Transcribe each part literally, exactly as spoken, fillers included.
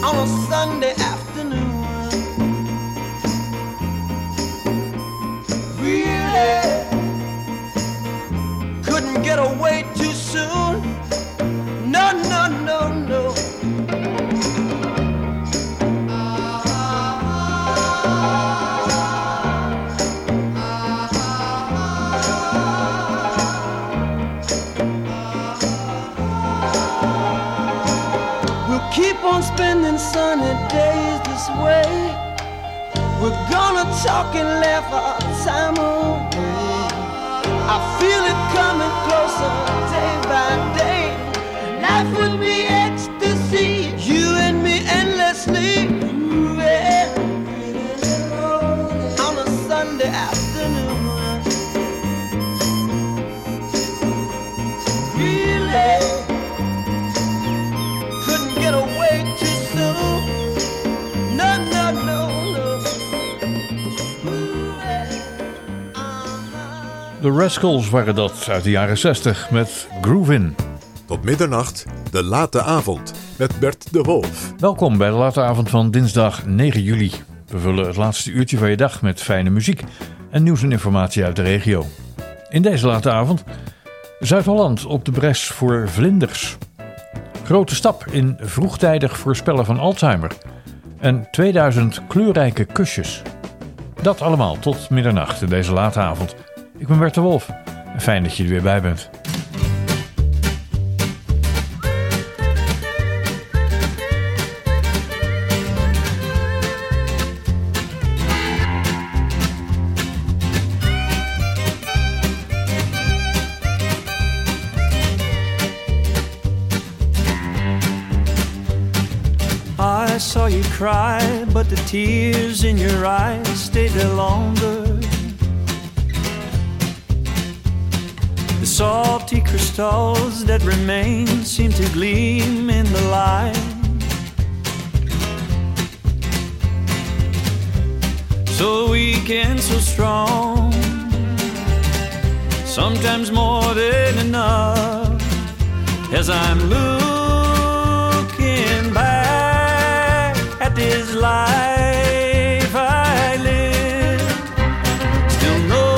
on a Sunday afternoon. Really couldn't get away too soon. No, no, no, no. We'll keep on spending sunny days this way. We're gonna talk and laugh our time away. I feel it coming closer day by day. Life would be ecstasy, you and me endlessly moving on a Sunday afternoon. Really couldn't get away too soon. No, no, no, no. De Rascals waren dat uit de jaren zestig met Groovin'. Tot middernacht, de late avond met Bert de Wolf. Welkom bij de late avond van dinsdag negen juli. We vullen het laatste uurtje van je dag met fijne muziek en nieuws en informatie uit de regio. In deze late avond Zuid-Holland op de bres voor vlinders. Grote stap in vroegtijdig voorspellen van Alzheimer. En tweeduizend kleurrijke kusjes. Dat allemaal tot middernacht in deze late avond. Ik ben Bert de Wolf en fijn dat je er weer bij bent. I saw you cry, but the tears in your eyes stayed there longer. The salty crystals that remain seem to gleam in the light. So weak and so strong, sometimes more than enough. As I'm looking back at this life I live, still no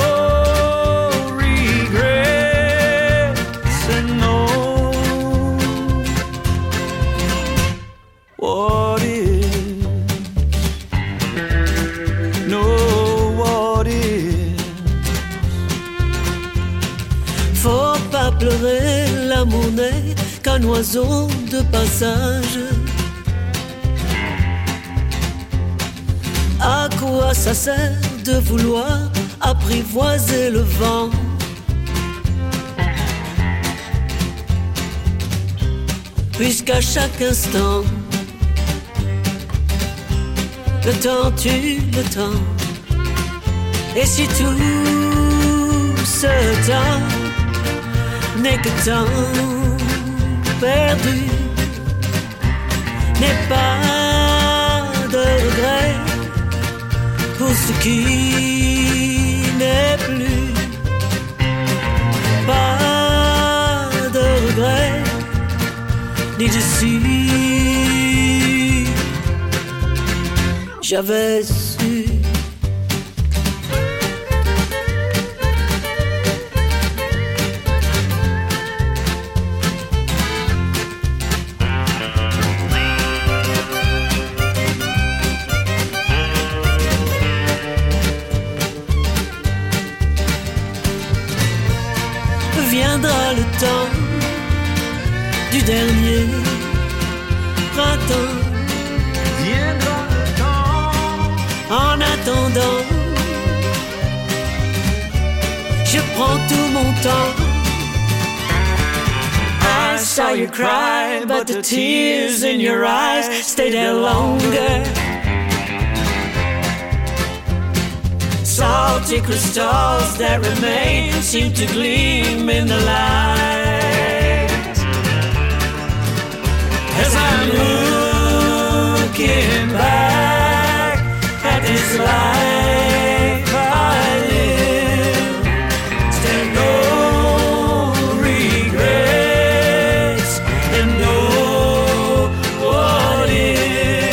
regrets and no what is, no what is. Faut pas pleurer, l'amour n'est qu'un oiseau de passage. À quoi ça sert de vouloir apprivoiser le vent? Puisqu'à chaque instant, le temps tue le temps. Et si tout ce temps n'est que temps perdu, n'est pas de regret pour ce qui n'est plus, pas de regret ni de si j'avais su. Viendra le temps du dernier printemps. Viendra le temps. En attendant, je prends tout mon temps. I saw you cry, but the tears in your eyes stayed there longer. Salty crystals that remain seem to gleam in the light. As I'm looking back at this life I live, still no regrets and no what if.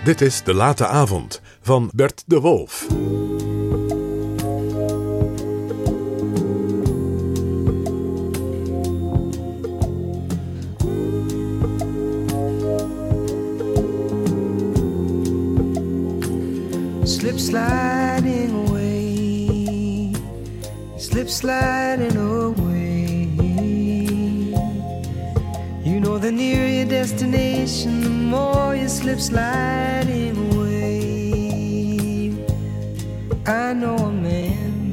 Dit is De Late Avond van Bert de Wolf. Slip sliding away, slip sliding away. You know the nearer your destination, the more you slip sliding away. I know a man,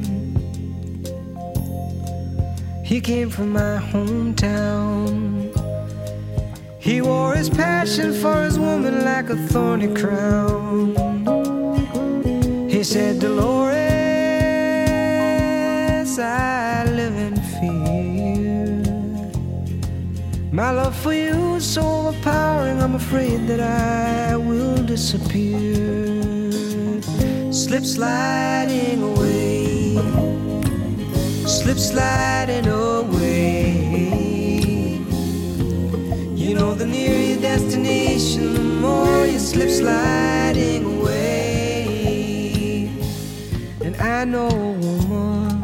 he came from my hometown. He wore his passion for his woman like a thorny crown. He said, Dolores, I live in fear. My love for you is so overpowering, I'm afraid that I will disappear. Slip sliding away, slip sliding away. You know the nearer your destination, the more you slip sliding away. I know a woman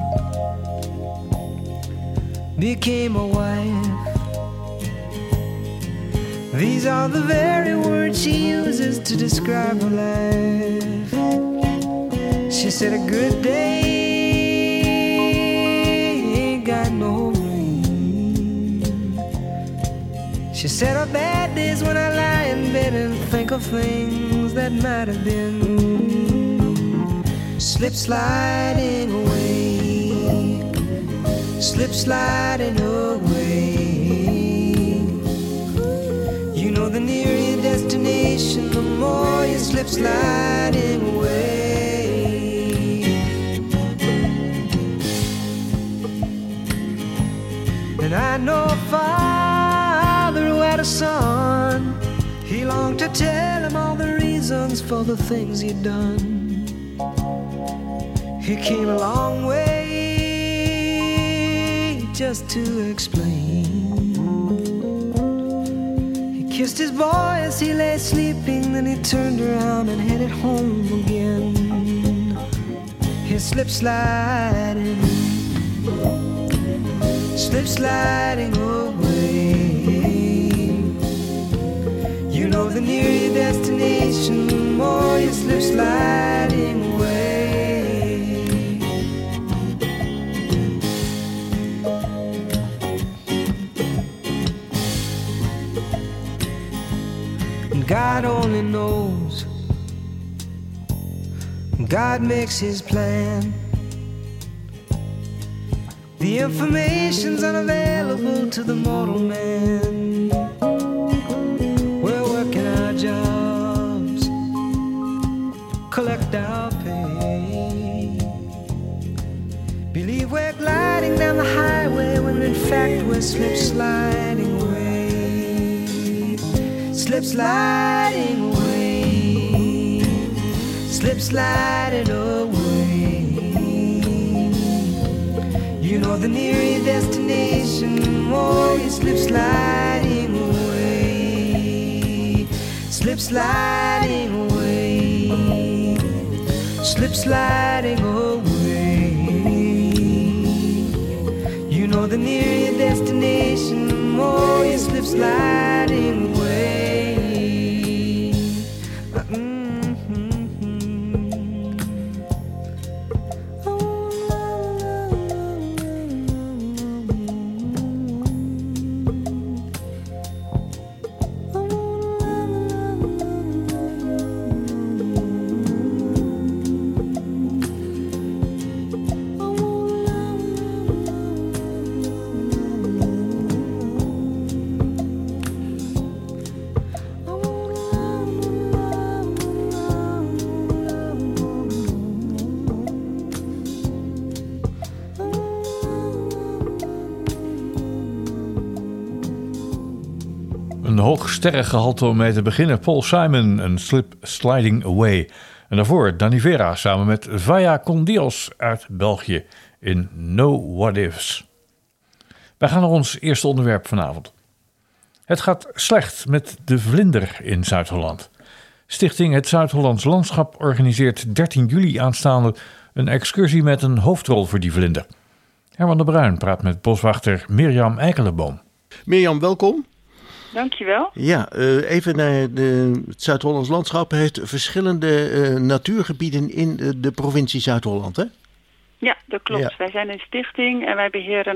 became a wife. These are the very words she uses to describe her life. She said a good day ain't got no rain. She said her bad days when I lie in bed and think of things that might have been. Slip sliding away, slip sliding away. You know the nearer your destination, the more you slip sliding away. And I know a father who had a son. He longed to tell him all the reasons for the things he'd done. He came a long way just to explain. He kissed his boy as he lay sleeping, then he turned around and headed home again. He slip sliding, slip sliding away. You know the nearer your destination, the more you slip sliding away. God only knows, God makes his plan. The information's unavailable to the mortal man. We're working our jobs, collect our pay. Believe we're gliding down the highway when in fact we're slip sliding away. Slip sliding away, slip sliding away. You know the nearer your destination, the more you slip sliding away. Slip sliding away, slip sliding away. You know the nearer your destination, the more you slip sliding away. Een hoog sterrengehalte om mee te beginnen. Paul Simon en Slip Sliding Away. En daarvoor Danny Vera samen met Vaya con Dios uit België in No What Ifs. Wij gaan naar ons eerste onderwerp vanavond. Het gaat slecht met de vlinder in Zuid-Holland. Stichting Het Zuid-Hollands Landschap organiseert dertien juli aanstaande een excursie met een hoofdrol voor die vlinder. Herman de Bruin praat met boswachter Mirjam Eikelenboom. Mirjam, welkom. Dankjewel. Ja, uh, even naar de, het Zuid-Hollands Landschap heeft verschillende uh, natuurgebieden in de, de provincie Zuid-Holland, hè? Ja, dat klopt. Ja. Wij zijn een stichting en wij beheren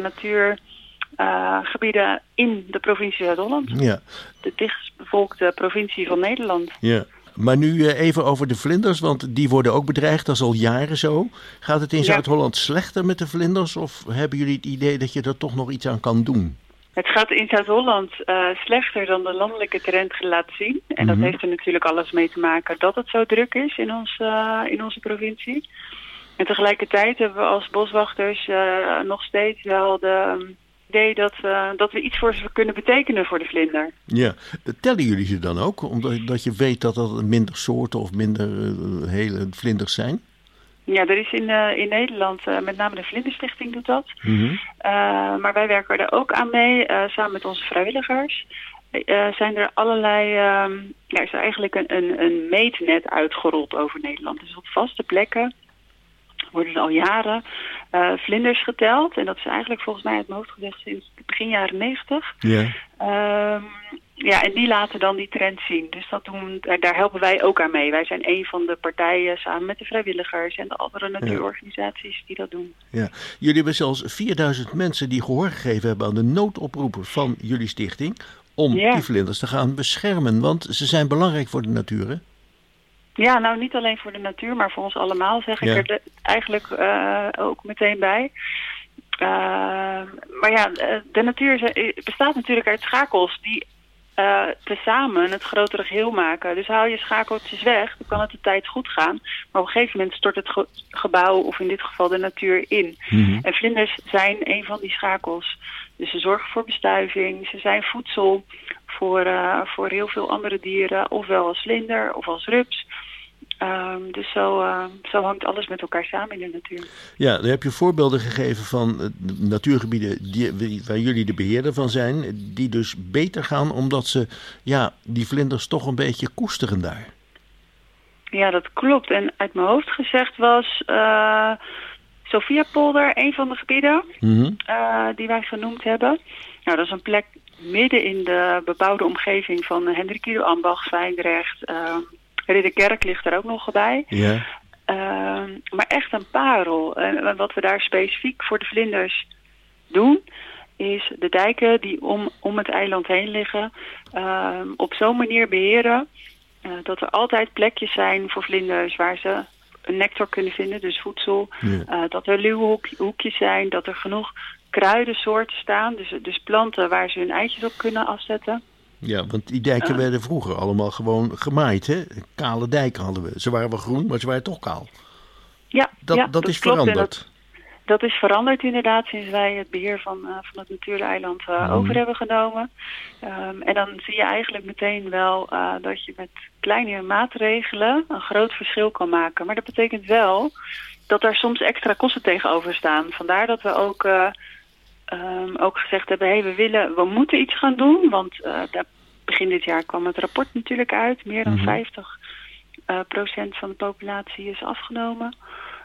natuurgebieden uh, in de provincie Zuid-Holland. Ja. De dichtstbevolkte provincie van Nederland. Ja. Maar nu uh, even over de vlinders, want die worden ook bedreigd, dat is al jaren zo. Gaat het in ja. Zuid-Holland slechter met de vlinders of hebben jullie het idee dat je er toch nog iets aan kan doen? Het gaat in Zuid-Holland uh, slechter dan de landelijke trend laat zien. En mm-hmm. dat heeft er natuurlijk alles mee te maken dat het zo druk is in, ons, uh, in onze provincie. En tegelijkertijd hebben we als boswachters uh, nog steeds wel de um, idee dat, uh, dat we iets voor ze kunnen betekenen voor de vlinder. Ja, tellen jullie ze dan ook? Omdat dat je weet dat er minder soorten of minder uh, hele vlinders zijn? Ja, er is in, uh, in Nederland, uh, met name de Vlinderstichting doet dat. Mm-hmm. Uh, maar wij werken er ook aan mee, uh, samen met onze vrijwilligers. Uh, zijn er allerlei, uh, ja, is er eigenlijk een, een, een meetnet uitgerold over Nederland. Dus op vaste plekken worden er al jaren uh, vlinders geteld. En dat is eigenlijk volgens mij uit mijn hoofd gezegd sinds begin jaren negentig. Yeah. Uh, ja, en die laten dan die trend zien. Dus dat doen, daar helpen wij ook aan mee. Wij zijn een van de partijen samen met de vrijwilligers en de andere natuurorganisaties die dat doen. Ja. Jullie hebben zelfs vierduizend mensen die gehoor gegeven hebben aan de noodoproepen van jullie stichting om ja. die vlinders te gaan beschermen. Want ze zijn belangrijk voor de natuur, hè? Ja, nou niet alleen voor de natuur, maar voor ons allemaal zeg ik ja. er de, eigenlijk uh, ook meteen bij. Uh, maar ja, de natuur bestaat natuurlijk uit schakels die uh, tezamen het grotere geheel maken. Dus haal je schakeltjes weg, dan kan het de tijd goed gaan. Maar op een gegeven moment stort het ge- gebouw, of in dit geval de natuur, in. Mm-hmm. En vlinders zijn een van die schakels. Dus ze zorgen voor bestuiving, ze zijn voedsel voor, uh, voor heel veel andere dieren, ofwel als vlinder of als rups. Um, dus zo, uh, zo hangt alles met elkaar samen in de natuur. Ja, daar heb je voorbeelden gegeven van uh, natuurgebieden die, waar jullie de beheerder van zijn, die dus beter gaan omdat ze ja, die vlinders toch een beetje koesteren daar. Ja, dat klopt. En uit mijn hoofd gezegd was uh, Sophiapolder een van de gebieden mm-hmm. uh, die wij genoemd hebben. Nou, dat is een plek midden in de bebouwde omgeving van Hendrik Ido Ambacht, Zwijndrecht. Uh, Ridderkerk ligt er ook nog bij. Ja. Uh, maar echt een parel. En uh, wat we daar specifiek voor de vlinders doen, is de dijken die om, om het eiland heen liggen, uh, op zo'n manier beheren uh, dat er altijd plekjes zijn voor vlinders waar ze een nectar kunnen vinden, dus voedsel. Ja. Uh, dat er luwhoekjes zijn, dat er genoeg kruidensoorten staan, dus, dus planten waar ze hun eitjes op kunnen afzetten. Ja, want die dijken uh, werden vroeger allemaal gewoon gemaaid, hè? Kale dijken hadden we. Ze waren wel groen, maar ze waren toch kaal. Ja, dat, ja, dat, dat is klopt, veranderd. Dat, dat is veranderd inderdaad sinds wij het beheer van, uh, van het natuureiland uh, mm. over hebben genomen. Um, en dan zie je eigenlijk meteen wel uh, dat je met kleine maatregelen een groot verschil kan maken. Maar dat betekent wel dat er soms extra kosten tegenover staan. Vandaar dat we ook... Uh, Um, ook gezegd hebben, hey, we willen, we moeten iets gaan doen, want uh, daar, begin dit jaar kwam het rapport natuurlijk uit. Meer dan mm-hmm. vijftig uh, procent van de populatie is afgenomen.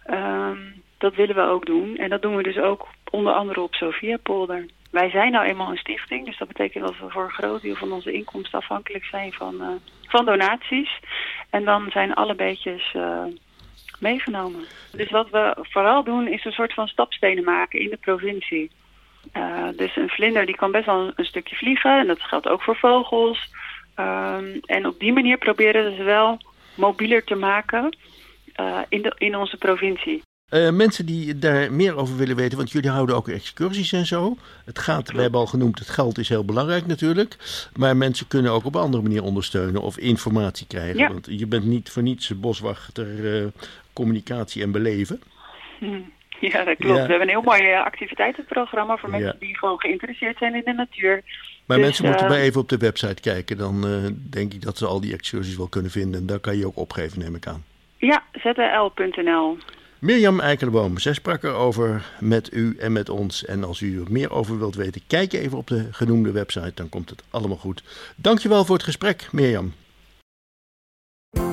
Um, dat willen we ook doen. En dat doen we dus ook onder andere op Sophiapolder. Wij zijn nou eenmaal een stichting, dus dat betekent dat we voor een groot deel van onze inkomsten afhankelijk zijn van, uh, van donaties. En dan zijn alle beetjes uh, meegenomen. Dus wat we vooral doen is een soort van stapstenen maken in de provincie. Uh, dus een vlinder die kan best wel een, een stukje vliegen. En dat geldt ook voor vogels. Um, en op die manier proberen ze wel mobieler te maken uh, in, de, in onze provincie. Uh, mensen die daar meer over willen weten, want jullie houden ook excursies en zo. Het gaat, we hebben al genoemd, het geld is heel belangrijk natuurlijk. Maar mensen kunnen ook op een andere manier ondersteunen of informatie krijgen. Ja. Want je bent niet voor niets boswachter, uh, communicatie en beleven. Hmm. Ja, dat klopt. Ja. We hebben een heel mooi activiteitenprogramma voor mensen ja. die gewoon geïnteresseerd zijn in de natuur. Maar dus, mensen moeten uh, maar even op de website kijken. Dan uh, denk ik dat ze al die excursies wel kunnen vinden. En daar kan je ook opgeven, neem ik aan. Ja, z l punt n l. Mirjam Eikelenboom, zij sprak erover met u en met ons. En als u er meer over wilt weten, kijk even op de genoemde website. Dan komt het allemaal goed. Dankjewel voor het gesprek, Mirjam.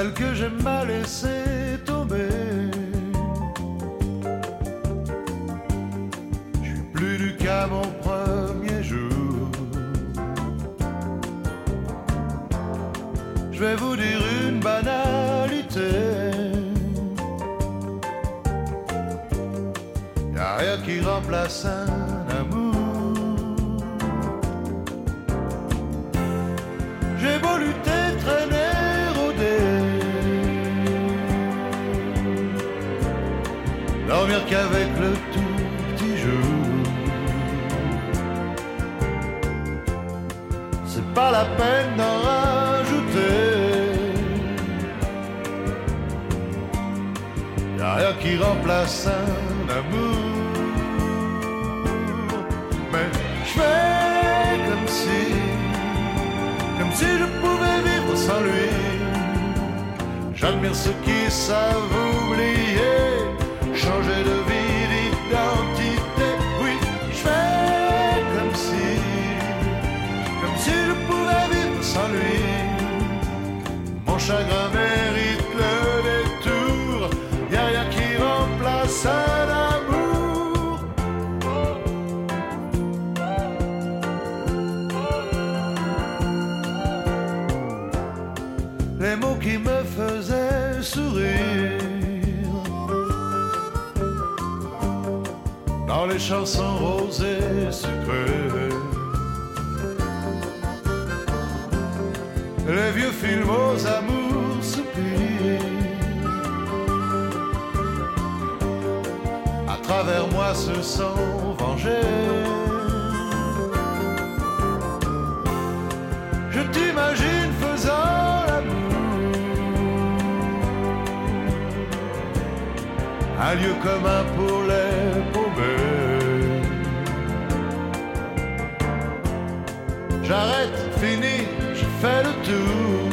celle que j'ai mal laissé tomber. Je suis plus du qu'à mon premier jour. Je vais vous dire une banalité. Y'a rien qui remplace un amour. J'ai beau lutter, traîner, rôder, dormir qu'avec le tout petit jour. C'est pas la peine d'en rajouter. Y'a rien qui remplace un amour. Mais je fais comme si, comme si je pouvais vivre sans lui. J'admire ceux qui savent oublier, changer de vie, d'identité. Oui, je fais comme si, comme si je pouvais vivre sans lui. Mon chagrin mérite le détour. Y'a rien qui remplace un amour. Les mots qui me faisaient sourire dans les chansons roses et sucrées, les vieux films aux amours soupirs. À travers moi se sont vengés. Je t'imagine faisant l'amour, un lieu commun pour les paumés. J'arrête, fini, je fais le tour.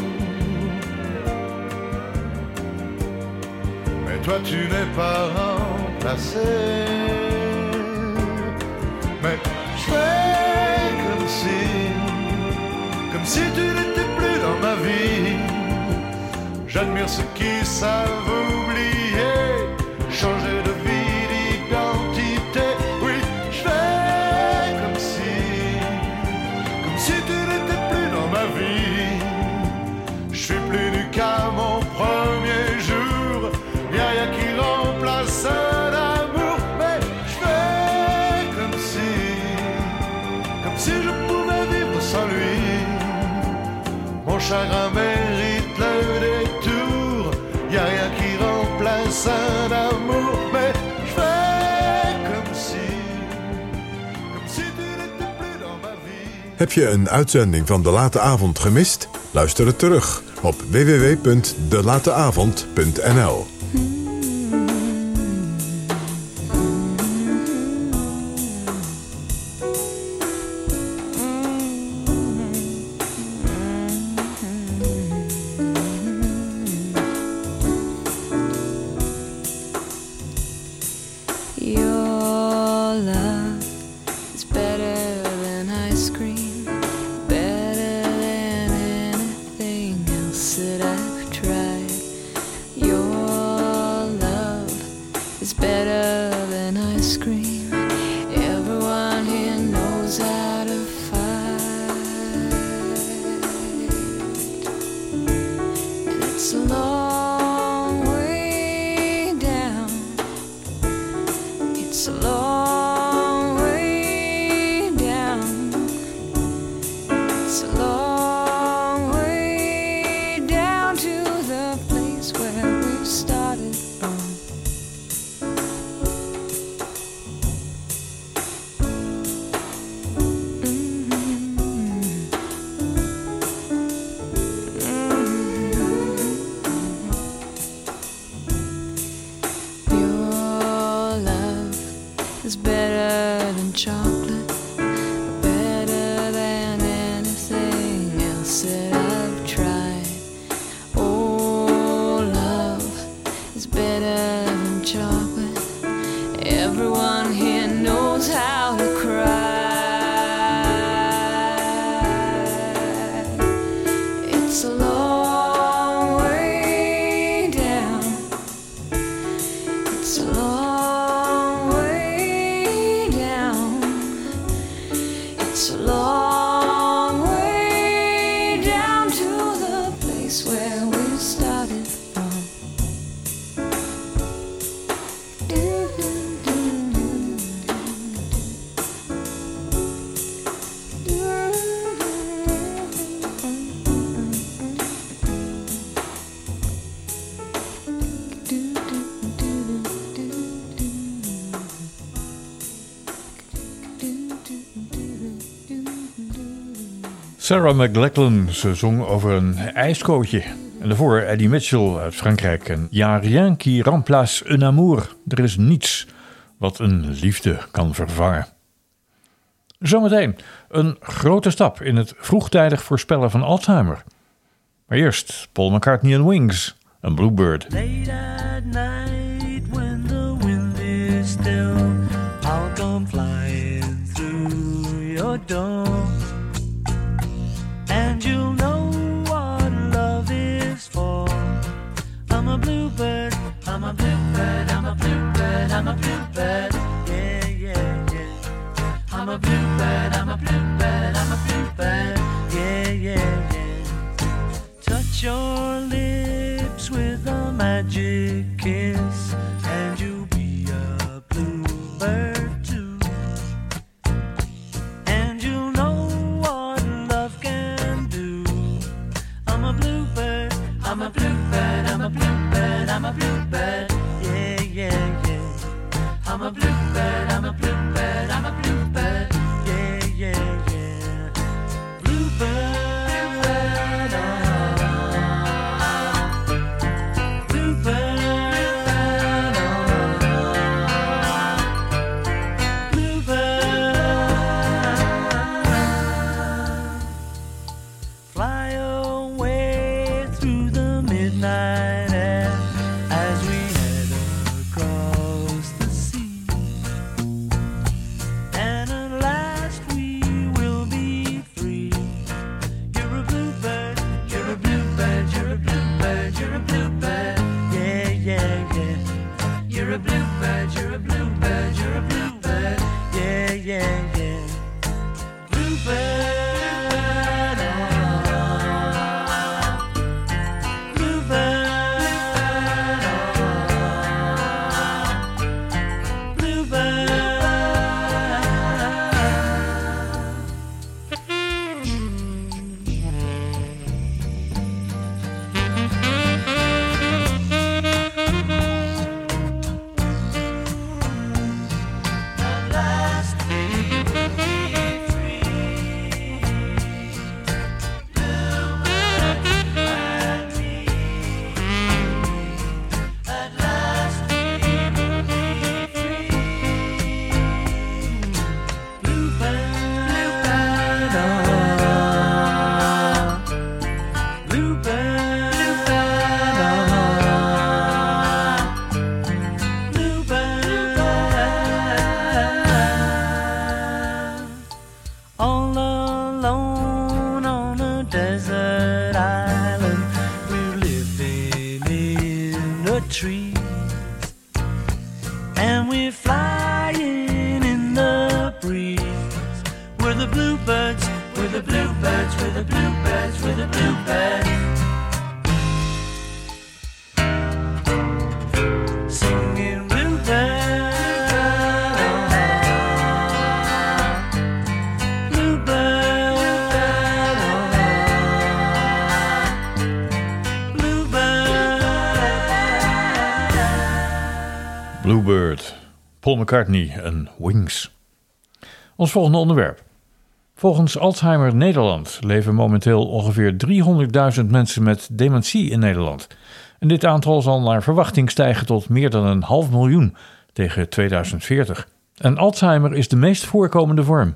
Mais toi tu n'es pas remplacé. Mais je fais comme si, comme si tu n'étais plus dans ma vie. J'admire ceux qui savent oublier, changer de vie, d'identité. Oui, je fais comme si, comme si tu n'étais plus dans ma vie. Je suis plus nu qu'à mon premier jour. Y'a rien qui remplace un amour. Mais je fais comme si, comme si je pouvais vivre sans lui. Mon chagrin mérite le détour. Y'a rien qui remplace un amour. Mais je fais comme si, comme si tu n'étais plus dans ma vie. Heb je een uitzending van De Late Avond gemist? Luister het terug op w w w punt de late avond punt n l. It's a long way Sarah McLachlan, ze zong over een ijskootje. En daarvoor Eddie Mitchell uit Frankrijk. En Y'a rien qui remplace un amour. Er is niets wat een liefde kan vervangen. Zometeen een grote stap in het vroegtijdig voorspellen van Alzheimer. Maar eerst Paul McCartney en Wings, een Bluebird. Late at night when the wind is still, I'll come flying through your door. And you'll know what love is for. I'm a bluebird, I'm a bluebird, I'm a bluebird, I'm a bluebird. Yeah, yeah, yeah. I'm a bluebird, I'm a bluebird, I'm a bluebird. Yeah, yeah, yeah. Touch your lips with a magic kiss, and you'll be a bluebird too. And you'll know what love can do. I'm a bluebird, I'm a bluebird, I'm a bluebird, I'm a bluebird. Yeah, yeah, yeah. I'm a bluebird, I'm a bluebird, I'm a bluebird. Yeah, yeah, yeah. Bluebird. Bluebird, Paul McCartney en Wings. Ons volgende onderwerp. Volgens Alzheimer Nederland leven momenteel ongeveer driehonderdduizend mensen met dementie in Nederland. En dit aantal zal naar verwachting stijgen tot meer dan een half miljoen tegen tweeduizend veertig. En Alzheimer is de meest voorkomende vorm.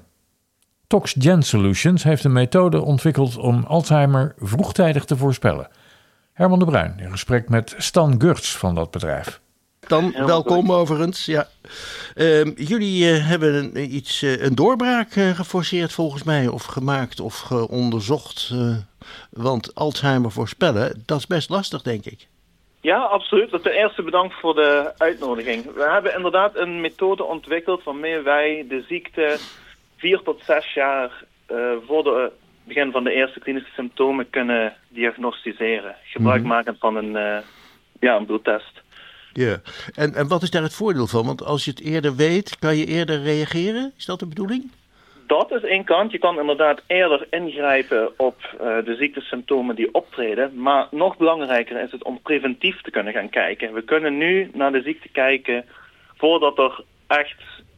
ToxGen Solutions heeft een methode ontwikkeld om Alzheimer vroegtijdig te voorspellen. Herman de Bruin in gesprek met Stan Gurts van dat bedrijf. Dan welkom overigens. Ja. Uh, jullie uh, hebben een, iets, uh, een doorbraak uh, geforceerd volgens mij, of gemaakt of ge- onderzocht. Uh, want Alzheimer voorspellen, dat is best lastig, denk ik. Ja, absoluut. Ten eerste bedankt voor de uitnodiging. We hebben inderdaad een methode ontwikkeld waarmee wij de ziekte vier tot zes jaar uh, voor het begin van de eerste klinische symptomen kunnen diagnosticeren. Gebruikmakend van een, uh, ja, een bloedtest. Ja, en, en wat is daar het voordeel van? Want als je het eerder weet, kan je eerder reageren? Is dat de bedoeling? Dat is één kant. Je kan inderdaad eerder ingrijpen op uh, de ziektesymptomen die optreden. Maar nog belangrijker is het om preventief te kunnen gaan kijken. We kunnen nu naar de ziekte kijken voordat er echt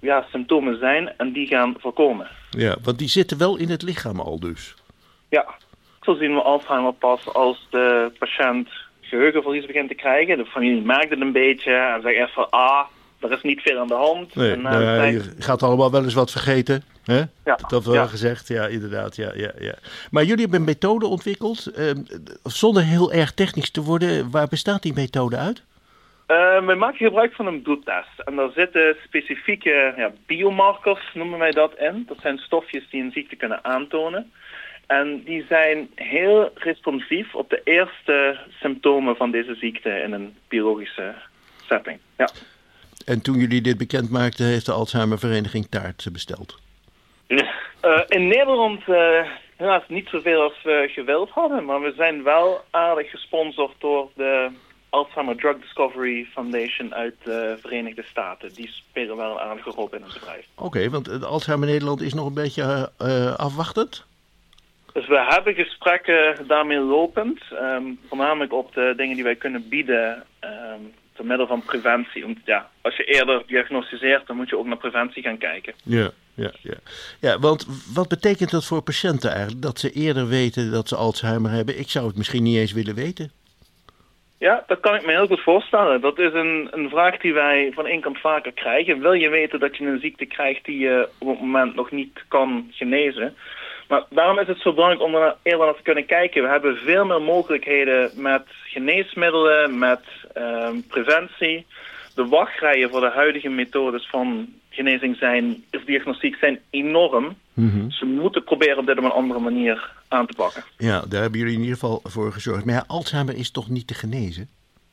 ja, symptomen zijn en die gaan voorkomen. Ja, want die zitten wel in het lichaam al dus. Ja, zo zien we Alzheimer pas als de patiënt geheugenverlies begint te krijgen. De familie merkt het een beetje en zegt echt van, ah, er is niet veel aan de hand. Nee, en, uh, nou ja, zij... je gaat allemaal wel eens wat vergeten. Hè? Ja, Dat hebben we ja. al gezegd, ja, inderdaad. Ja, ja, ja. Maar jullie hebben een methode ontwikkeld, eh, zonder heel erg technisch te worden. Waar bestaat die methode uit? Uh, we maken gebruik van een bloedtest. En daar zitten specifieke ja, biomarkers, noemen wij dat, in. Dat zijn stofjes die een ziekte kunnen aantonen. En die zijn heel responsief op de eerste symptomen van deze ziekte in een biologische setting. Ja. En toen jullie dit bekend maakten, heeft de Alzheimervereniging taart besteld. Uh, in Nederland uh, helaas niet zoveel als we gewild hadden, maar we zijn wel aardig gesponsord door de Alzheimer Drug Discovery Foundation uit de Verenigde Staten. Die spelen wel een aardige rol in het bedrijf. Oké, okay, want het Alzheimer Nederland is nog een beetje uh, afwachtend? Dus we hebben gesprekken daarmee lopend, um, voornamelijk op de dingen die wij kunnen bieden um, door middel van preventie. Want ja, als je eerder diagnosticeert, dan moet je ook naar preventie gaan kijken. Ja, ja, ja. Ja, want wat betekent dat voor patiënten eigenlijk? Dat ze eerder weten dat ze Alzheimer hebben? Ik zou het misschien niet eens willen weten. Ja, dat kan ik me heel goed voorstellen. Dat is een, een vraag die wij van één kant vaker krijgen. Wil je weten dat je een ziekte krijgt die je op het moment nog niet kan genezen? Maar daarom is het zo belangrijk om er eerder naar te kunnen kijken. We hebben veel meer mogelijkheden met geneesmiddelen, met um, preventie. De wachtrijen voor de huidige methodes van genezing zijn, of diagnostiek zijn enorm. Mm-hmm. Dus we moeten proberen om dit op een andere manier aan te pakken. Ja, daar hebben jullie in ieder geval voor gezorgd. Maar ja, Alzheimer is toch niet te genezen?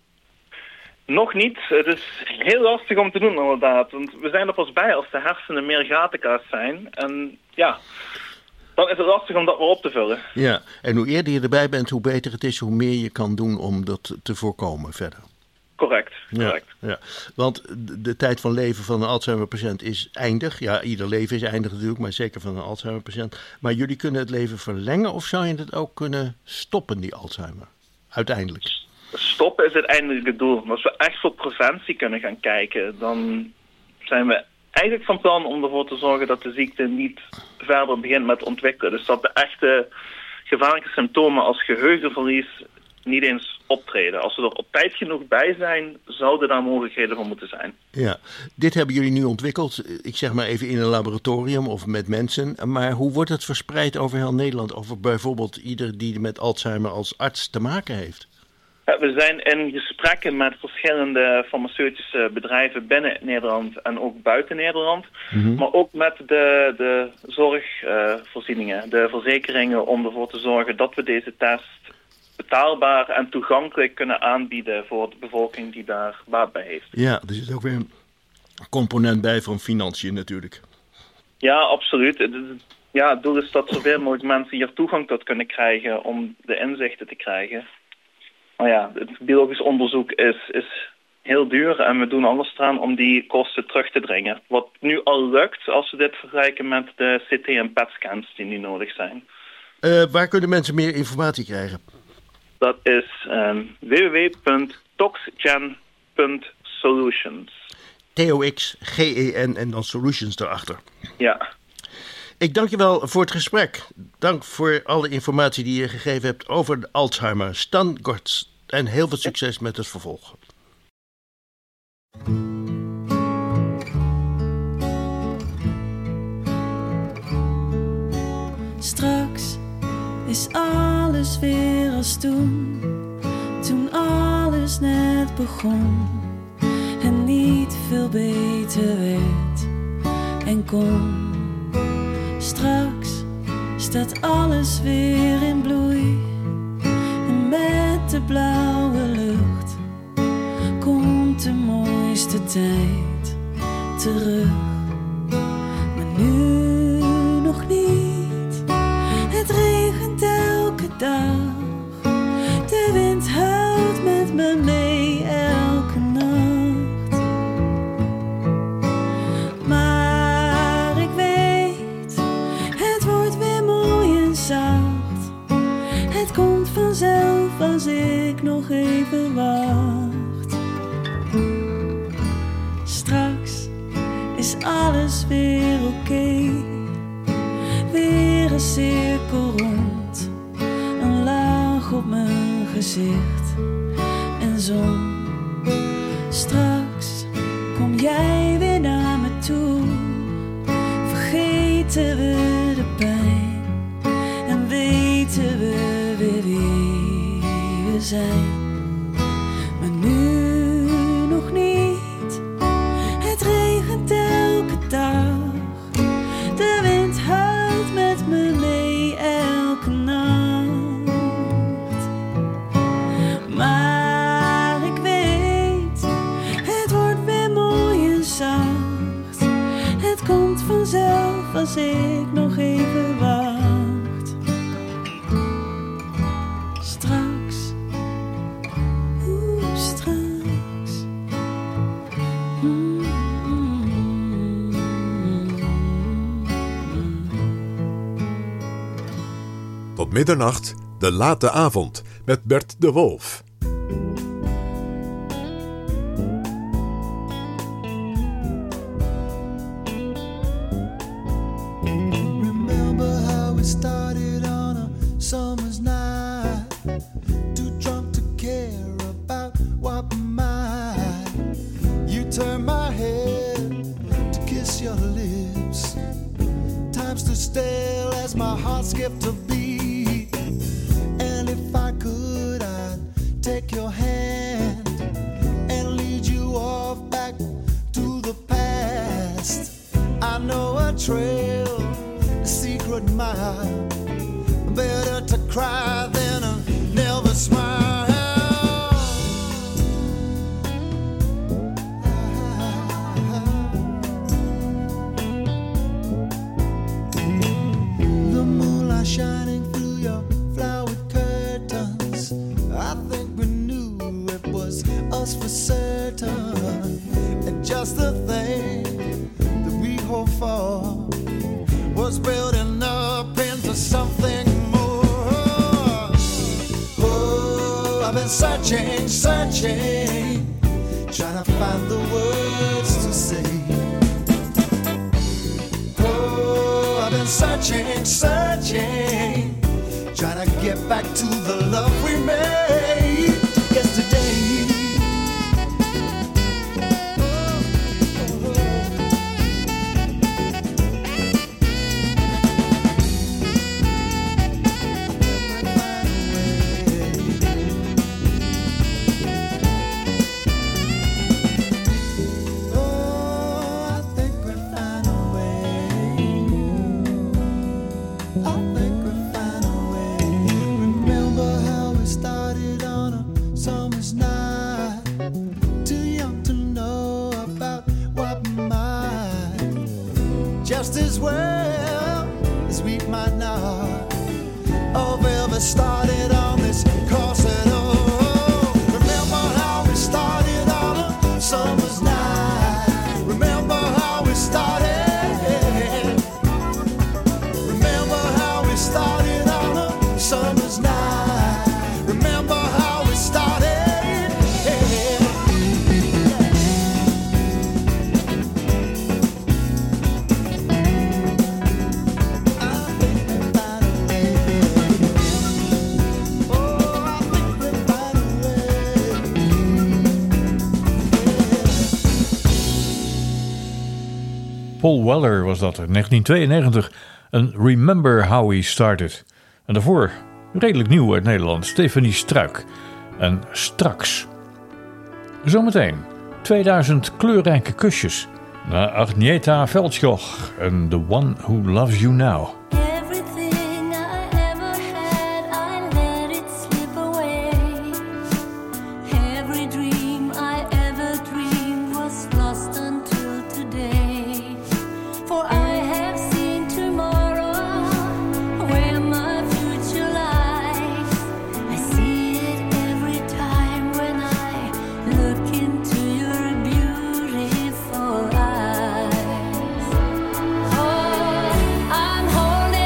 Nog niet. Het is heel lastig om te doen inderdaad. Want we zijn er pas bij als de hersenen meer gatenkaas zijn. En ja, dan is het lastig om dat weer op te vullen. Ja, en hoe eerder je erbij bent, hoe beter het is, hoe meer je kan doen om dat te voorkomen verder. Correct, correct. Ja, ja. Want de, de tijd van leven van een Alzheimer-patiënt is eindig. Ja, ieder leven is eindig natuurlijk, maar zeker van een Alzheimer-patiënt. Maar jullie kunnen het leven verlengen of zou je het ook kunnen stoppen, die Alzheimer? Uiteindelijk. Stoppen is het eindelijke doel. Als we echt voor preventie kunnen gaan kijken, dan zijn we eigenlijk van plan om ervoor te zorgen dat de ziekte niet verder begint met ontwikkelen. Dus dat de echte gevaarlijke symptomen als geheugenverlies niet eens optreden. Als we er op tijd genoeg bij zijn, zouden daar mogelijkheden voor moeten zijn. Ja, dit hebben jullie nu ontwikkeld, ik zeg maar even in een laboratorium of met mensen. Maar hoe wordt het verspreid over heel Nederland? Over bijvoorbeeld ieder die met Alzheimer als arts te maken heeft? Ja, we zijn in gesprekken met verschillende farmaceutische bedrijven binnen Nederland en ook buiten Nederland. Mm-hmm. Maar ook met de, de zorgvoorzieningen, uh, de verzekeringen, om ervoor te zorgen dat we deze test betaalbaar en toegankelijk kunnen aanbieden voor de bevolking die daar baat bij heeft. Ja, er zit ook weer een component bij van financiën natuurlijk. Ja, absoluut. Ja, het doel is dat zoveel mogelijk mensen hier toegang tot kunnen krijgen om de inzichten te krijgen. Maar ja, het biologisch onderzoek is, is heel duur en we doen alles eraan om die kosten terug te dringen. Wat nu al lukt als we dit vergelijken met de C T- en P E T-scans die nu nodig zijn. Uh, waar kunnen mensen meer informatie krijgen? Dat is um, w w w punt toxgen punt solutions. T O X G E N en dan solutions erachter. Ja. Ik dank je wel voor het gesprek. Dank voor alle informatie die je gegeven hebt over de Alzheimer. Stan Gortz. En heel veel succes met het vervolg. Straks is alles weer als toen, toen alles net begon en niet veel beter werd en kon. Straks staat alles weer in bloei en met de blauwe lucht komt de mooiste tijd terug. Maar nu nog niet, het regent elke dag, de wind huilt met me mee elke nacht. Maar ik weet, het wordt weer mooi en zacht, het komt vanzelf als ik nog even wacht. Straks is alles oké. Weer een cirkel rond, een laag op mijn gezicht en zon. Straks kom jij weer naar me toe, vergeten we de pijn en weten we weer wie we zijn. Maar nu nog niet, het regent elke dag, de wind huilt met me mee elke nacht. Maar ik weet, het wordt weer mooi en zacht, het komt vanzelf als ik nog even wacht. Straks, oeh, straks. Mm-hmm. Tot middernacht, de late avond, met Bert de Wolf. Remember how it started on a summer's night, too drunk to care about what might. You turned my head to kiss your lips, time stood still as my heart skipped a beat. And if I could, I'd take your hand and lead you off back to the past. I know a trail, a secret mile, better to cry than to never smile. The moonlight shining through your flowered curtains, I think we knew it was us for certain. And just the thing that we hoped for was building up into something more. Oh, I've been searching, searching, trying to find the words to say. Oh, I've been searching, searching, trying to get back to the love we made yesterday. Just as well as we might not have ever started on this course at all. Remember how we started on a summer's night. Remember how we started. Remember how we started on a summer's night. Remember how we started. Paul Weller was dat in negentien tweeënnegentig, een Remember How We Started. En daarvoor, redelijk nieuw uit Nederland, Stefanie Struik en Straks. Zometeen, tweeduizend kleurrijke kusjes. Na Agnieszka Veldschog en The One Who Loves You Now. Oh, I'm holding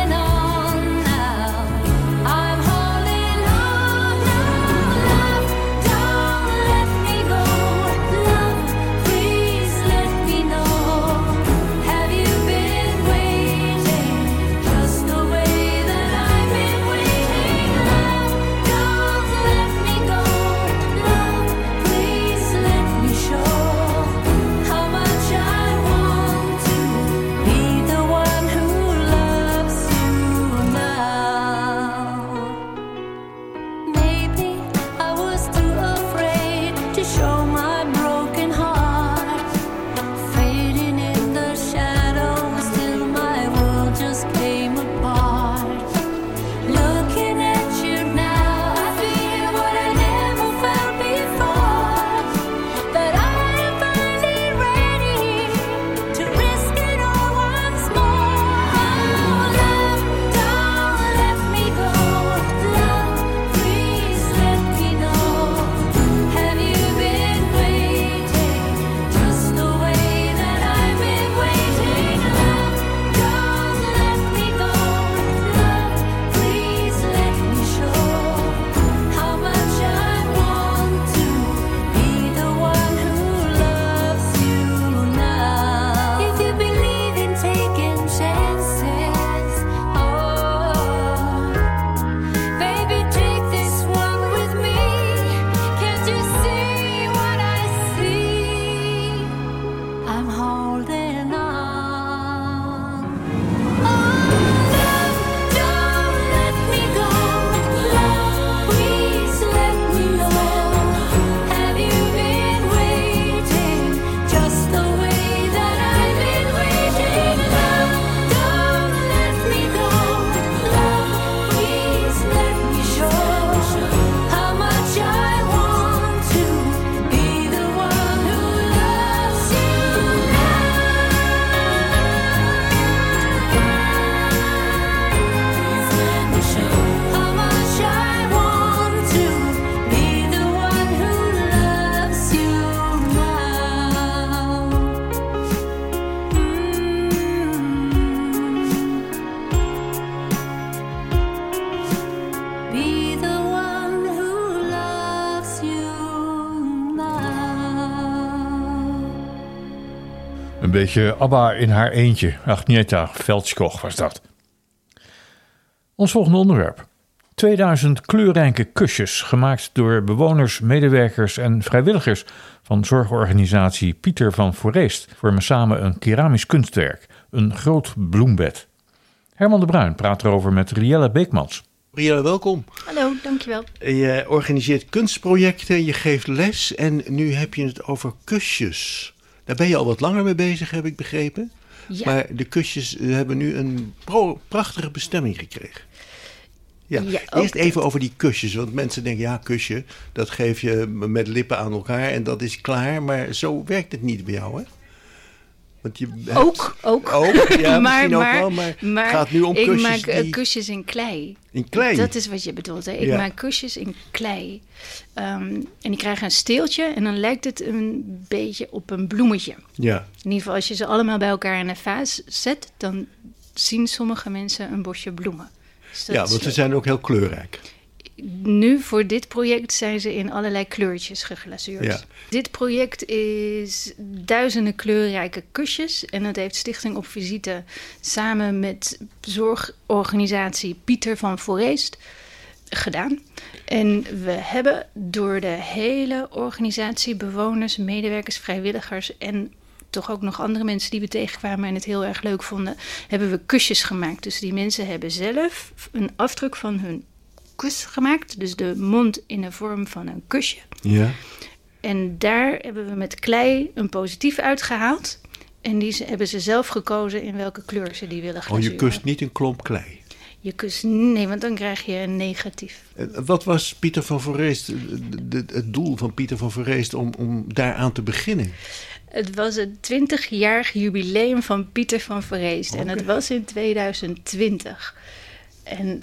beetje ABBA in haar eentje. Agnieszka Veldskog was dat. Ons volgende onderwerp. tweeduizend kleurrijke kusjes gemaakt door bewoners, medewerkers en vrijwilligers van zorgorganisatie Pieter van Foreest vormen samen een keramisch kunstwerk, een groot bloembed. Herman de Bruin praat erover met Rielle Beekmans. Rielle, welkom. Hallo, dankjewel. Je organiseert kunstprojecten, je geeft les en nu heb je het over kusjes. Daar ben je al wat langer mee bezig, heb ik begrepen. Ja. Maar de kusjes hebben nu een pro- prachtige bestemming gekregen. Ja, Ja, eerst ook even over die kusjes. Want mensen denken, ja, kusje, dat geef je met lippen aan elkaar en dat is klaar. Maar zo werkt het niet bij jou, hè? Want je hebt- Ook, ook. Ook, ja, maar, misschien ook maar, wel, maar maar het gaat nu om ik kusjes maak eh, die- kusjes in klei. In klei? Dat is wat je bedoelt. Hè? Ik Ja. maak kusjes in klei. Ehm, en die krijgen een steeltje en dan lijkt het een beetje op een bloemetje. Ja. In ieder geval, als je ze allemaal bij elkaar in een vaas zet, dan zien sommige mensen een bosje bloemen. Dus dat Ja, is want ze leuk. zijn ook heel kleurrijk. Nu voor dit project zijn ze in allerlei kleurtjes geglazuurd. Ja. Dit project is duizenden kleurrijke kusjes. En dat heeft Stichting Op Visite samen met zorgorganisatie Pieter van Foreest gedaan. En we hebben door de hele organisatie bewoners, medewerkers, vrijwilligers en toch ook nog andere mensen die we tegenkwamen en het heel erg leuk vonden, hebben we kusjes gemaakt. Dus die mensen hebben zelf een afdruk van hun kus gemaakt. Dus de mond in de vorm van een kusje. Ja. En daar hebben we met klei een positief uitgehaald. En die ze- hebben ze zelf gekozen in welke kleur ze die willen Oh, glazuren. je kust niet een klomp klei. Je kust, nee, want dan krijg je een negatief. En Wat was Pieter van Foreest, de- de- het doel van Pieter van Foreest om, om daaraan te beginnen? Het was het twintigjarig jubileum van Pieter van Foreest. En het was in tweeduizend twintig. En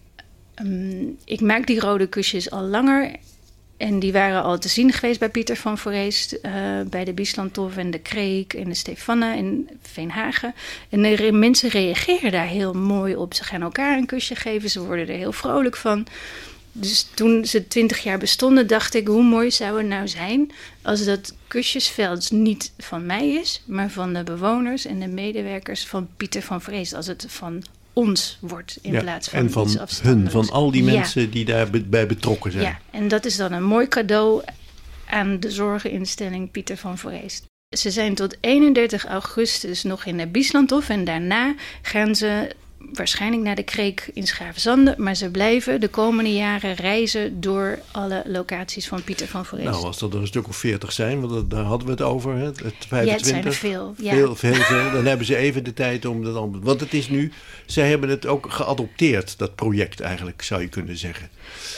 um, ik maak die rode kusjes al langer. En die waren al te zien geweest bij Pieter van Foreest. Uh, bij de Bieslandhof en de Kreek en de Stefanne in Veenhagen. En de re- mensen reageren daar heel mooi op. Ze gaan elkaar een kusje geven. Ze worden er heel vrolijk van. Dus toen ze twintig jaar bestonden, dacht ik, hoe mooi zou het nou zijn als dat kusjesveld niet van mij is, maar van de bewoners en de medewerkers van Pieter van Foreest. Als het van ons wordt in Ja, plaats van en iets van hun, afstandelijks. van al die Ja. mensen die daarbij betrokken zijn. Ja, en dat is dan een mooi cadeau aan de zorginstelling Pieter van Foreest. Ze zijn tot eenendertig augustus nog in de Bieslandhof en daarna gaan ze waarschijnlijk naar de Kreek in Schaafzande, maar ze blijven de komende jaren reizen door alle locaties van Pieter van Foreest. Nou, als dat er een stuk of veertig zijn, want dat- daar hadden we het over, hè, het vijfentwintig. Ja, het zijn er veel, ja. Veel, veel, veel. Dan hebben ze even de tijd om dat allemaal... Want het is nu, zij hebben het ook geadopteerd, dat project eigenlijk, zou je kunnen zeggen.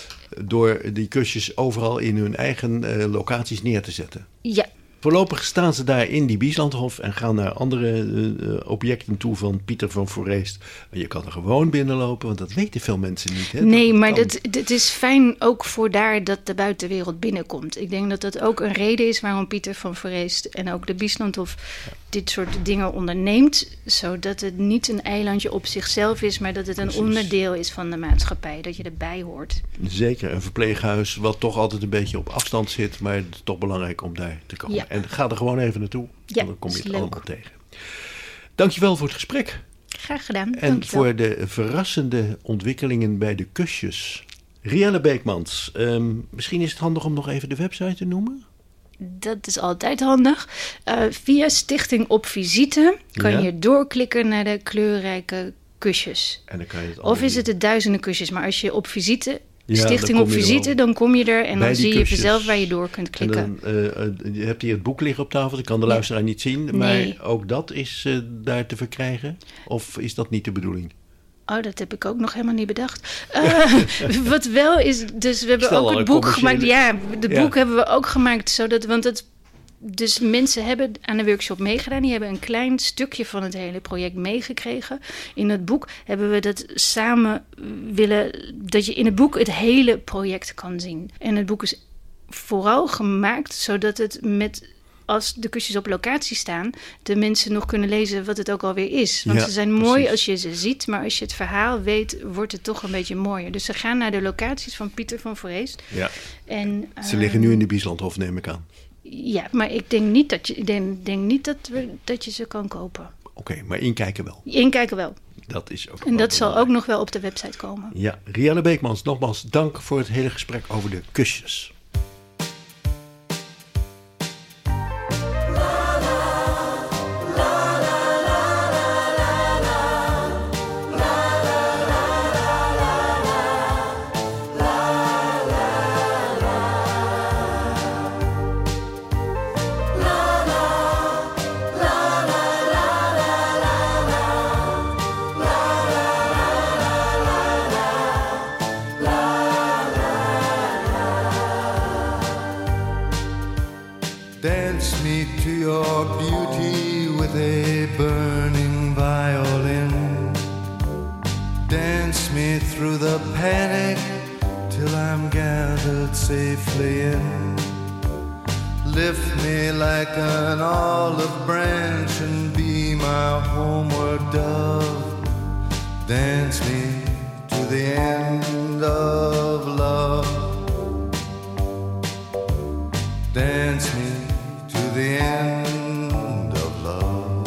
Door die kusjes overal in hun eigen eh, locaties neer te zetten. Ja. Voorlopig staan ze daar in die Bieslandhof en gaan naar andere uh, objecten toe van Pieter van Foreest. Je kan er gewoon binnenlopen, want dat weten veel mensen niet. Hè? Nee, dat maar kan. dat, het is fijn ook voor daar dat de buitenwereld binnenkomt. Ik denk dat dat ook een reden is waarom Pieter van Foreest en ook de Bieslandhof dit soort dingen onderneemt. Zodat het niet een eilandje op zichzelf is, maar dat het een Precies. onderdeel is van de maatschappij. Dat je erbij hoort. Zeker, een verpleeghuis wat toch altijd een beetje op afstand zit, maar het is toch belangrijk om daar te komen. Ja. En ga er gewoon even naartoe, Ja, dan kom je is het leuk. allemaal tegen. Dankjewel voor het gesprek. Graag gedaan. En Dankjewel. voor de verrassende ontwikkelingen bij de kusjes. Rielle Beekmans, ehm, misschien is het handig om nog even de website te noemen? Dat is altijd handig. Uh, via Stichting Op Visite kan Ja. je doorklikken naar de kleurrijke kusjes. En dan kan je het Of allemaal is het de duizenden kusjes? Maar als je op visite, Ja, Stichting dan Op kom je er Visite, wel. dan kom je er en Bij dan die zie je kusjes. vanzelf waar je door kunt En klikken. dan, uh, uh, je hebt hier het boek liggen op tafel, dat kan de Ja. luisteraar niet zien. Maar Nee. ook dat is uh, daar te verkrijgen? Of is dat niet de bedoeling? Oh, dat heb ik ook nog helemaal niet bedacht. Uh, wat wel is, dus we hebben Stel ook al het een boek commerciële- gemaakt. Ja, de Ja. boek hebben we ook gemaakt, zodat, want het, dus mensen hebben aan de workshop meegedaan. Die hebben een klein stukje van het hele project meegekregen. In het boek hebben we dat samen willen, dat je in het boek het hele project kan zien. En het boek is vooral gemaakt zodat het met, als de kusjes op locatie staan, de mensen nog kunnen lezen wat het ook alweer is. Want Ja, ze zijn mooi precies. als je ze ziet, maar als je het verhaal weet, wordt het toch een beetje mooier. Dus ze gaan naar de locaties van Pieter van Foreest. Ja. En, Ze uh, liggen nu in de Bieslandhof, neem ik aan. Ja, maar ik denk niet dat je, ik denk, denk niet dat, we, dat je ze kan kopen. Oké, okay, maar inkijken wel. Inkijken wel. Dat is ook. En dat zal ook nog wel op de website komen. Ja, Rianne Beekmans, nogmaals dank voor het hele gesprek over de kusjes. Dance me to your beauty with a burning violin. Dance me through the panic till I'm gathered safely in. Lift me like an olive branch and be my homeward dove. Dance me to the end of love. Dance me to the end of love.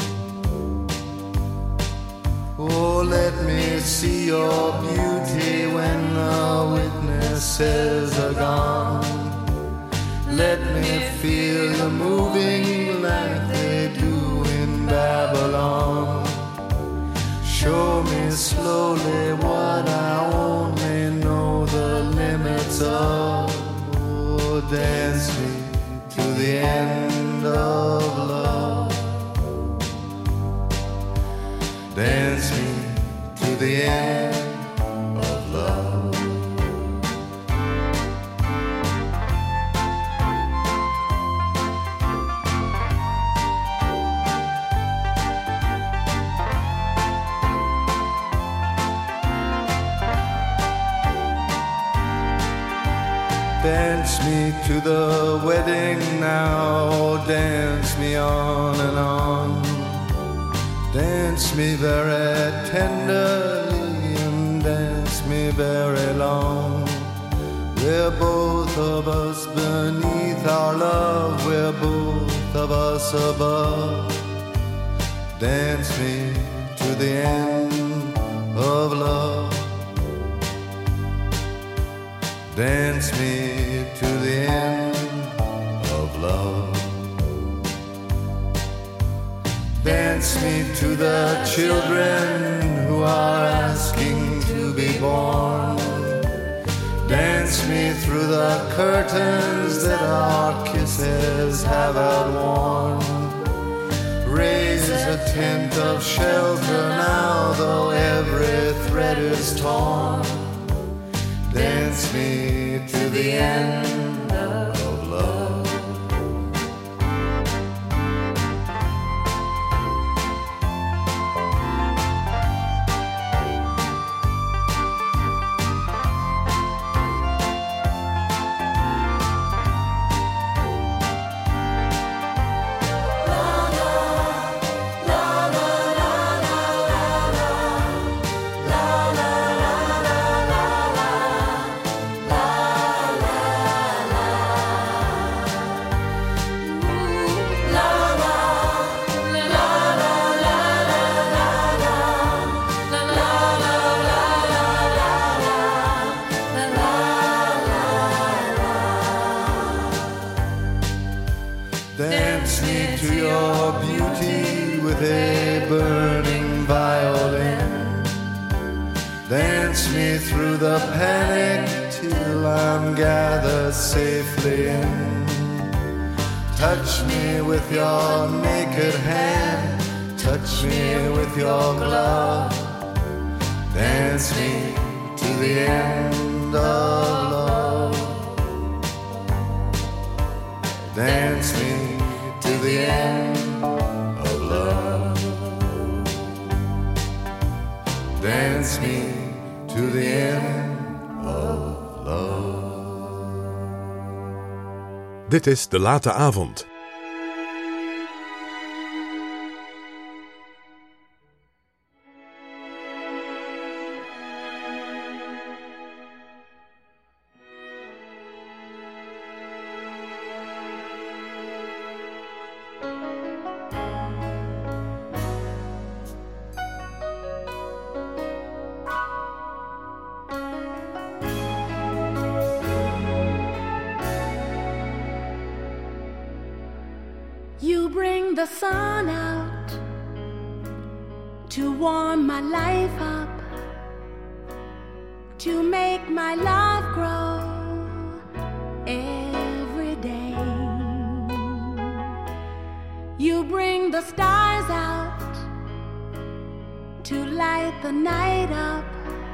Oh, let me see your beauty when the witnesses are gone. Let me feel you moving like they do in Babylon. Show me slowly what I only know the limits of. Oh, dance me to the end of love. Dance me to the end of love. Dance me to the wedding now, dance me on and on. Dance me very tenderly and dance me very long. We're both of us beneath our love, we're both of us above. Dance me to the end of love. Dance me to the end of love. Dance me to the children who are asking to be born. Dance me through the curtains that our kisses have outworn. Raise a tent of shelter now, though every thread is torn. Dance me to the end of love. Dance me to your beauty with a burning violin. Dance me through the panic till I'm gathered safely in. Touch me with your naked hand, touch me with your glove. Dance me to the end of love. Dance me to the end of love. Dance me to the end of love. Dit is De Late Avond. bring the sun out to warm my life up, to make my love grow every day. You bring the stars out to light the night up,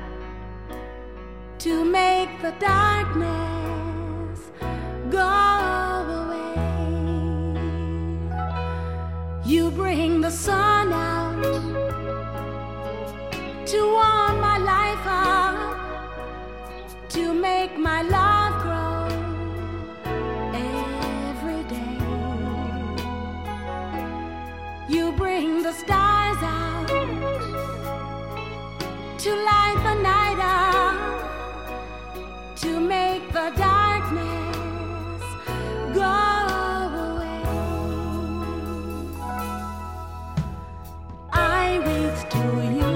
to make the darkness go away. You bring the sun out to warm my life up, to make my love grow every day. You bring the stars out to light the night up, to make the darkness go away. I reach to you,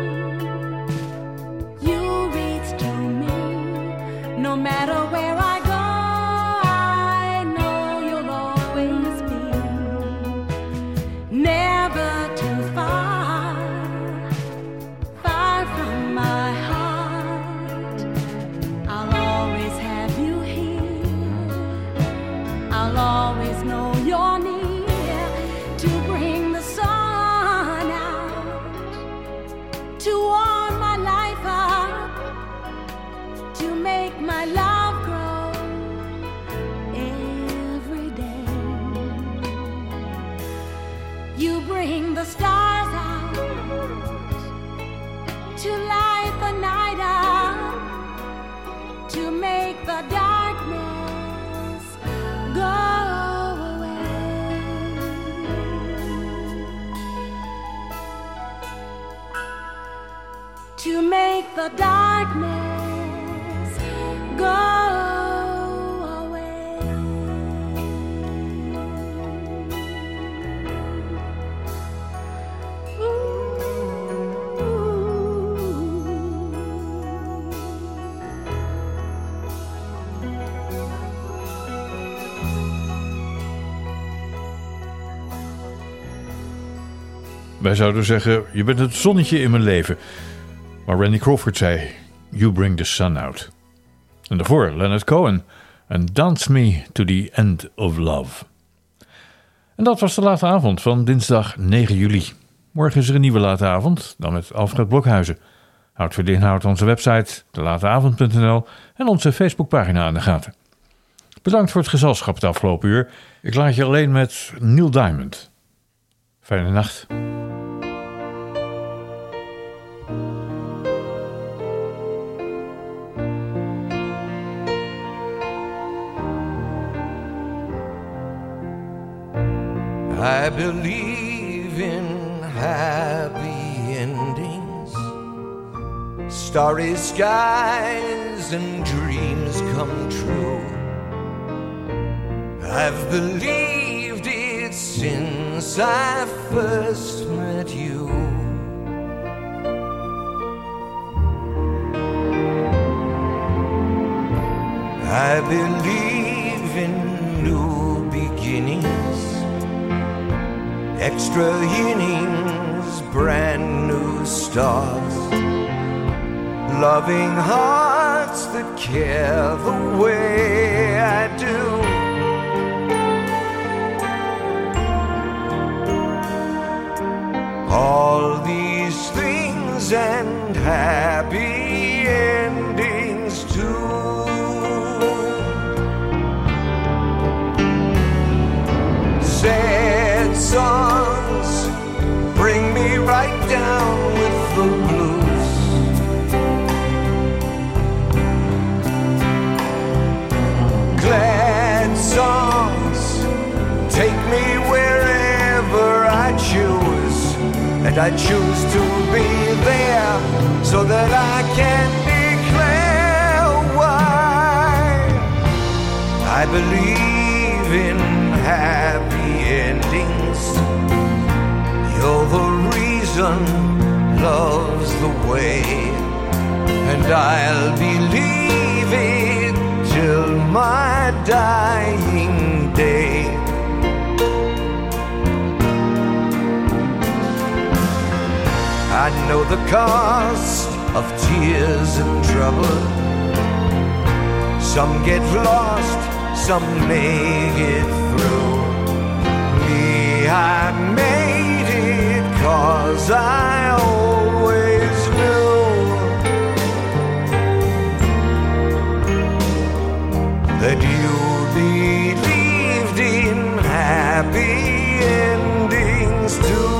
you reach to me. No matter where I go, I know you'll always be. Never too far, far from my heart. I'll always have you here. I'll always know you're near, to bring the sun out, to warm my life up, to make my love grow every day. You bring the stars out to light the night up, to make the darkness go away. To make the darkness go away. Wij zouden zeggen, je bent het zonnetje in mijn leven. Maar Randy Crawford zei, you bring the sun out. En daarvoor Leonard Cohen en Dance Me to the End of Love. En dat was de late avond van dinsdag negen juli. Morgen is er een nieuwe late avond, dan met Alfred Blokhuizen. Houd voor de inhoud onze website, de lateavond punt n l en onze Facebookpagina aan de gaten. Bedankt voor het gezelschap het afgelopen uur. Ik laat je alleen met Neil Diamond. Fijne nacht. I believe in happy endings, starry skies and dreams come true. I've believed it since I first met you. I believe in new beginnings, extra innings, brand new stars, loving hearts that care the way I do. All these things and happy endings too. Sad songs bring me right down with the blues. Glad songs take me wherever I choose, and I choose to be there so that I can declare why I believe in happy endings. You're the reason love's the way, and I'll believe it till my dying day. know the cost of tears and trouble. Some get lost, some make it through. Me, I made it 'cause I always knew that you believed in happy endings too.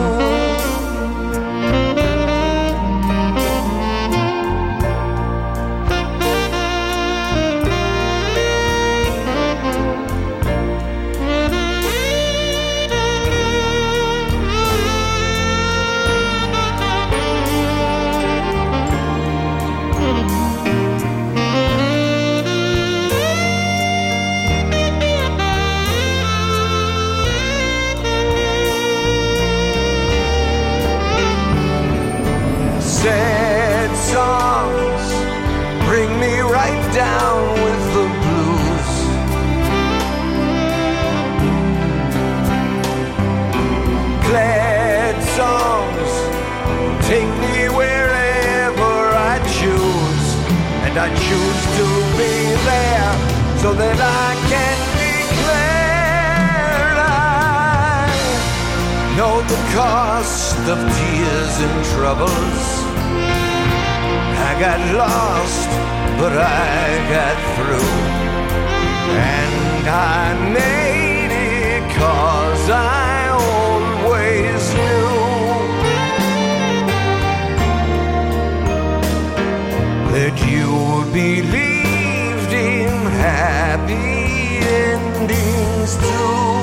Sad songs bring me right down with the blues. Glad songs take me wherever I choose, and I choose to be there so that I can declare I know the cost of tears and troubles. I got lost, but I got through. And I made it 'cause I always knew that you believed in happy endings too.